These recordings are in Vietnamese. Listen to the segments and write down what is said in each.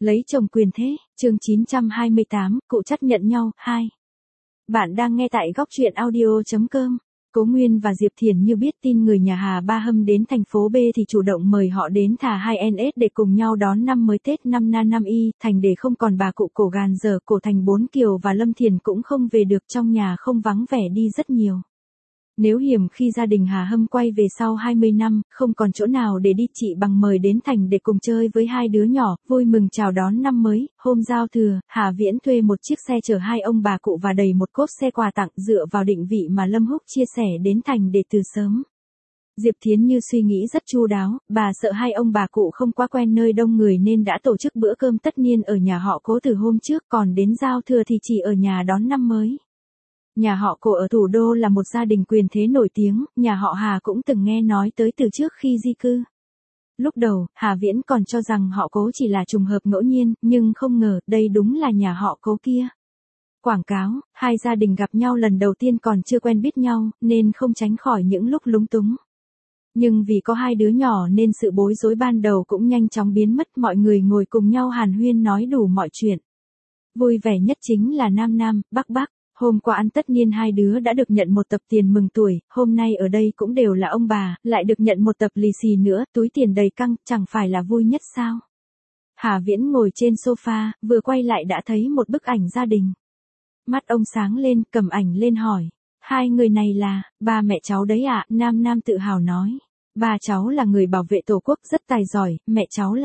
Lấy chồng quyền thế, chương 928, cụ chấp nhận nhau, 2. Bạn đang nghe tại góc truyện audio.com. Cố Nguyên và Diệp Thiển như biết tin người nhà Hà Ba Hâm đến thành phố B thì chủ động mời họ đến thả 2NS để cùng nhau đón năm mới Tết năm Na năm Y, thành để không còn bà cụ cổ gàn giờ, cổ thành Bốn Kiều và Lâm Thiền cũng không về được, trong nhà không vắng vẻ đi rất nhiều. Nếu hiểm khi gia đình Hà Hâm quay về sau 20 năm, không còn chỗ nào để đi, chị bằng mời đến thành để cùng chơi với hai đứa nhỏ, vui mừng chào đón năm mới. Hôm giao thừa, Hà Viễn thuê một chiếc xe chở hai ông bà cụ và đầy một cốp xe quà tặng, dựa vào định vị mà Lâm Húc chia sẻ đến thành để từ sớm. Diệp Thiến Như suy nghĩ rất chu đáo, bà sợ hai ông bà cụ không quá quen nơi đông người nên đã tổ chức bữa cơm tất niên ở nhà họ Cố từ hôm trước, còn đến giao thừa thì chỉ ở nhà đón năm mới. Nhà họ Cổ ở thủ đô là một gia đình quyền thế nổi tiếng, nhà họ Hà cũng từng nghe nói tới từ trước khi di cư. Lúc đầu, Hà Viễn còn cho rằng họ Cố chỉ là trùng hợp ngẫu nhiên, nhưng không ngờ, đây đúng là nhà họ Cố kia. Quảng cáo, hai gia đình gặp nhau lần đầu tiên còn chưa quen biết nhau, nên không tránh khỏi những lúc lúng túng. Nhưng vì có hai đứa nhỏ nên sự bối rối ban đầu cũng nhanh chóng biến mất, mọi người ngồi cùng nhau hàn huyên nói đủ mọi chuyện. Vui vẻ nhất chính là Nam Nam, Bắc Bắc. Hôm qua ăn tất niên hai đứa đã được nhận một tập tiền mừng tuổi, hôm nay ở đây cũng đều là ông bà, lại được nhận một tập lì xì nữa, túi tiền đầy căng, chẳng phải là vui nhất sao? Hà Viễn ngồi trên sofa, vừa quay lại đã thấy một bức ảnh gia đình. Mắt ông sáng lên, cầm ảnh lên hỏi, hai người này là, ba mẹ cháu đấy ạ, Nam Nam tự hào nói. Ba cháu là người bảo vệ tổ quốc rất tài giỏi, mẹ cháu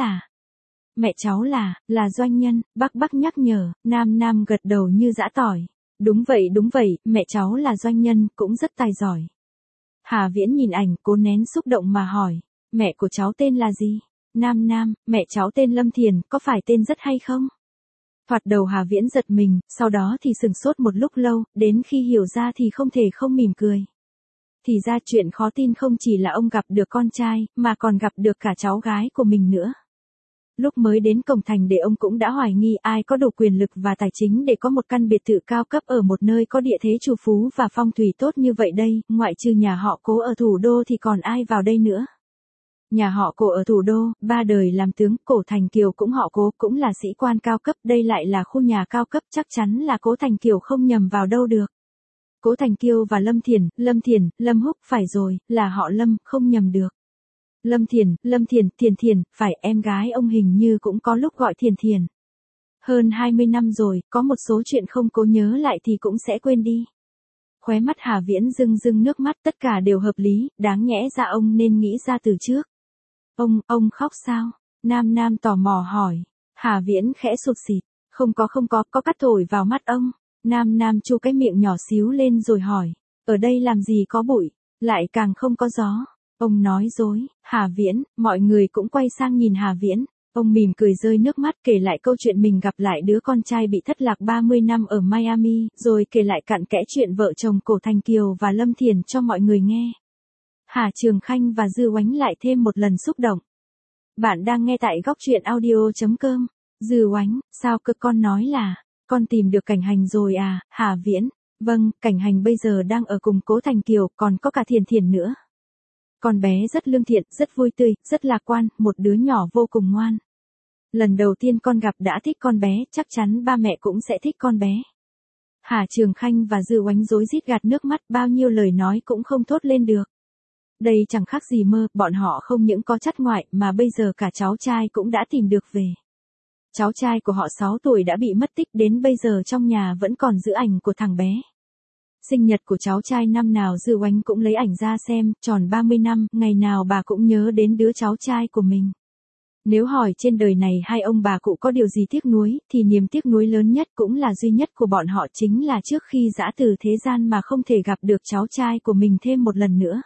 là doanh nhân, Bắc Bắc nhắc nhở, Nam Nam gật đầu như giã tỏi. Đúng vậy, mẹ cháu là doanh nhân, cũng rất tài giỏi. Hà Viễn nhìn ảnh, cố nén xúc động mà hỏi, mẹ của cháu tên là gì? Nam Nam, mẹ cháu tên Lâm Thiền, có phải tên rất hay không? Thoạt đầu Hà Viễn giật mình, sau đó thì sửng sốt một lúc lâu, đến khi hiểu ra thì không thể không mỉm cười. Thì ra chuyện khó tin không chỉ là ông gặp được con trai, mà còn gặp được cả cháu gái của mình nữa. Lúc mới đến cổng thành để ông cũng đã hoài nghi ai có đủ quyền lực và tài chính để có một căn biệt thự cao cấp ở một nơi có địa thế trù phú và phong thủy tốt như vậy đây, ngoại trừ nhà họ Cố ở thủ đô thì còn ai vào đây nữa. Nhà họ Cổ ở thủ đô, ba đời làm tướng, Cổ Thành Kiều cũng họ Cố, cũng là sĩ quan cao cấp, đây lại là khu nhà cao cấp, chắc chắn là Cố Thành Kiều không nhầm vào đâu được. Cố Thành Kiều và Lâm Thiền, Lâm Húc, phải rồi, là họ Lâm, không nhầm được. Lâm Thiền, Thiền, phải, em gái ông hình như cũng có lúc gọi Thiền. Hơn 20 năm rồi, có một số chuyện không cố nhớ lại thì cũng sẽ quên đi. Khóe mắt Hà Viễn rưng nước mắt, tất cả đều hợp lý, đáng nhẽ ra ông nên nghĩ ra từ trước. Ông khóc sao? Nam Nam tò mò hỏi. Hà Viễn khẽ sụt sịt, không có cát thổi vào mắt ông. Nam Nam chu cái miệng nhỏ xíu lên rồi hỏi, ở đây làm gì có bụi, lại càng không có gió. Ông nói dối, Hà Viễn, mọi người cũng quay sang nhìn Hà Viễn. Ông mỉm cười rơi nước mắt kể lại câu chuyện mình gặp lại đứa con trai bị thất lạc 30 năm ở Miami, rồi kể lại cặn kẽ chuyện vợ chồng Cổ Thành Kiều và Lâm Thiền cho mọi người nghe. Hà Trường Khanh và Dư Oánh lại thêm một lần xúc động. Bạn đang nghe tại góc truyện audio.com. Dư Oánh, sao cơ, con nói là, con tìm được Cảnh Hành rồi à? Hà Viễn, vâng, Cảnh Hành bây giờ đang ở cùng Cố Thành Kiều, còn có cả Thiền nữa. Con bé rất lương thiện, rất vui tươi, rất lạc quan, một đứa nhỏ vô cùng ngoan. Lần đầu tiên con gặp đã thích con bé, chắc chắn ba mẹ cũng sẽ thích con bé. Hà Trường Khanh và Dư Oánh rối rít gạt nước mắt, bao nhiêu lời nói cũng không thốt lên được. Đây chẳng khác gì mơ, bọn họ không những có chắt ngoại mà bây giờ cả cháu trai cũng đã tìm được về. Cháu trai của họ 6 tuổi đã bị mất tích, đến bây giờ trong nhà vẫn còn giữ ảnh của thằng bé. Sinh nhật của cháu trai năm nào Dư Oánh cũng lấy ảnh ra xem, tròn 30 năm, ngày nào bà cũng nhớ đến đứa cháu trai của mình. Nếu hỏi trên đời này hai ông bà cụ có điều gì tiếc nuối, thì niềm tiếc nuối lớn nhất cũng là duy nhất của bọn họ chính là trước khi giã từ thế gian mà không thể gặp được cháu trai của mình thêm một lần nữa.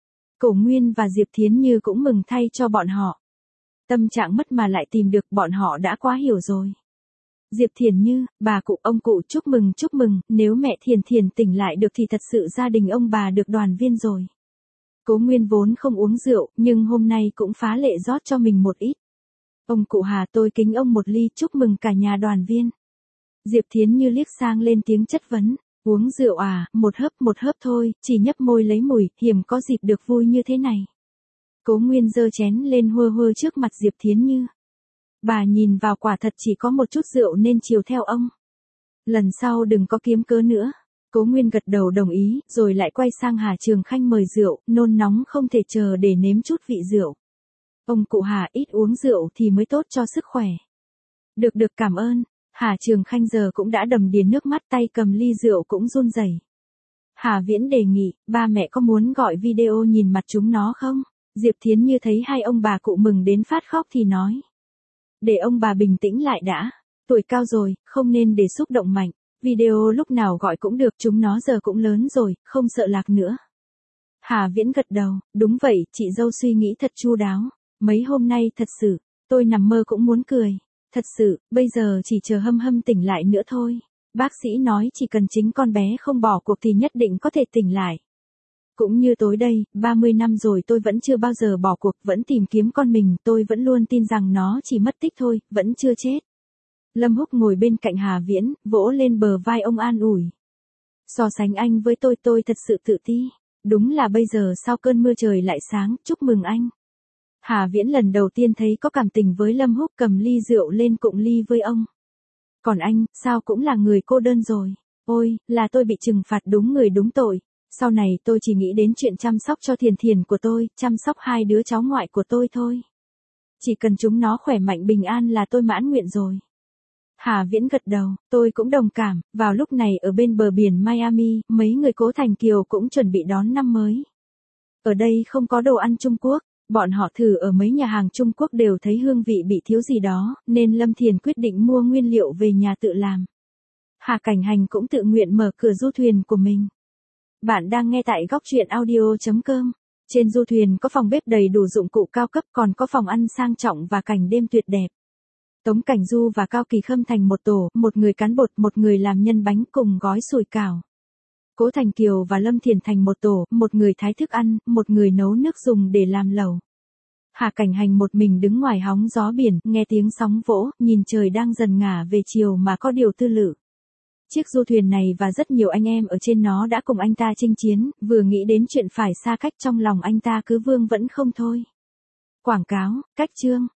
Cổ Nguyên và Diệp Thiến Như cũng mừng thay cho bọn họ. Tâm trạng mất mà lại tìm được, bọn họ đã quá hiểu rồi. Diệp Thiền Như, bà cụ, ông cụ, chúc mừng, nếu mẹ Thiền tỉnh lại được thì thật sự gia đình ông bà được đoàn viên rồi. Cố Nguyên vốn không uống rượu, nhưng hôm nay cũng phá lệ rót cho mình một ít. Ông cụ Hà, tôi kính ông một ly, chúc mừng cả nhà đoàn viên. Diệp Thiến Như liếc sang lên tiếng chất vấn, uống rượu à, một hớp thôi, chỉ nhấp môi lấy mùi, hiếm có dịp được vui như thế này. Cố Nguyên giơ chén lên hơ trước mặt Diệp Thiến Như. Bà nhìn vào quả thật chỉ có một chút rượu nên chiều theo ông. Lần sau đừng có kiếm cớ nữa. Cố Nguyên gật đầu đồng ý, rồi lại quay sang Hà Trường Khanh mời rượu, nôn nóng không thể chờ để nếm chút vị rượu. Ông cụ Hà ít uống rượu thì mới tốt cho sức khỏe. Được cảm ơn. Hà Trường Khanh giờ cũng đã đầm đìa nước mắt, tay cầm ly rượu cũng run rẩy. Hà Viễn đề nghị, ba mẹ có muốn gọi video nhìn mặt chúng nó không? Diệp Thiến Như thấy hai ông bà cụ mừng đến phát khóc thì nói. Để ông bà bình tĩnh lại đã. Tuổi cao rồi, không nên để xúc động mạnh. Video lúc nào gọi cũng được, chúng nó giờ cũng lớn rồi, không sợ lạc nữa. Hà Viễn gật đầu, đúng vậy, chị dâu suy nghĩ thật chu đáo. Mấy hôm nay thật sự, tôi nằm mơ cũng muốn cười. Thật sự, bây giờ chỉ chờ Hâm tỉnh lại nữa thôi. Bác sĩ nói chỉ cần chính con bé không bỏ cuộc thì nhất định có thể tỉnh lại. Cũng như tối đây, 30 năm rồi tôi vẫn chưa bao giờ bỏ cuộc, vẫn tìm kiếm con mình, tôi vẫn luôn tin rằng nó chỉ mất tích thôi, vẫn chưa chết. Lâm Húc ngồi bên cạnh Hà Viễn, vỗ lên bờ vai ông an ủi. So sánh anh với tôi thật sự tự ti. Đúng là bây giờ sau cơn mưa trời lại sáng, chúc mừng anh. Hà Viễn lần đầu tiên thấy có cảm tình với Lâm Húc, cầm ly rượu lên cụng ly với ông. Còn anh, sao cũng là người cô đơn rồi. Ôi, là tôi bị trừng phạt đúng người đúng tội. Sau này tôi chỉ nghĩ đến chuyện chăm sóc cho Thiền Thiền của tôi, chăm sóc hai đứa cháu ngoại của tôi thôi. Chỉ cần chúng nó khỏe mạnh bình an là tôi mãn nguyện rồi. Hà Viễn gật đầu, tôi cũng đồng cảm. Vào lúc này ở bên bờ biển Miami, mấy người Cố Thành Kiều cũng chuẩn bị đón năm mới. Ở đây không có đồ ăn Trung Quốc. Bọn họ thử ở mấy nhà hàng Trung Quốc đều thấy hương vị bị thiếu gì đó, nên Lâm Thiền quyết định mua nguyên liệu về nhà tự làm. Hà Cảnh Hành cũng tự nguyện mở cửa du thuyền của mình. Bạn đang nghe tại góc truyện audio.com. Trên du thuyền có phòng bếp đầy đủ dụng cụ cao cấp, còn có phòng ăn sang trọng và cảnh đêm tuyệt đẹp. Tống Cảnh Du và Cao Kỳ Khâm thành một tổ, một người cán bột, một người làm nhân bánh cùng gói sủi cảo. Cố Thành Kiều và Lâm Thiền thành một tổ, một người thái thức ăn, một người nấu nước dùng để làm lẩu. Hà Cảnh Hành một mình đứng ngoài hóng gió biển, nghe tiếng sóng vỗ, nhìn trời đang dần ngả về chiều mà có điều tư lự. Chiếc du thuyền này và rất nhiều anh em ở trên nó đã cùng anh ta chinh chiến, vừa nghĩ đến chuyện phải xa cách trong lòng anh ta cứ vương vẫn không thôi. Quảng cáo, cách chương.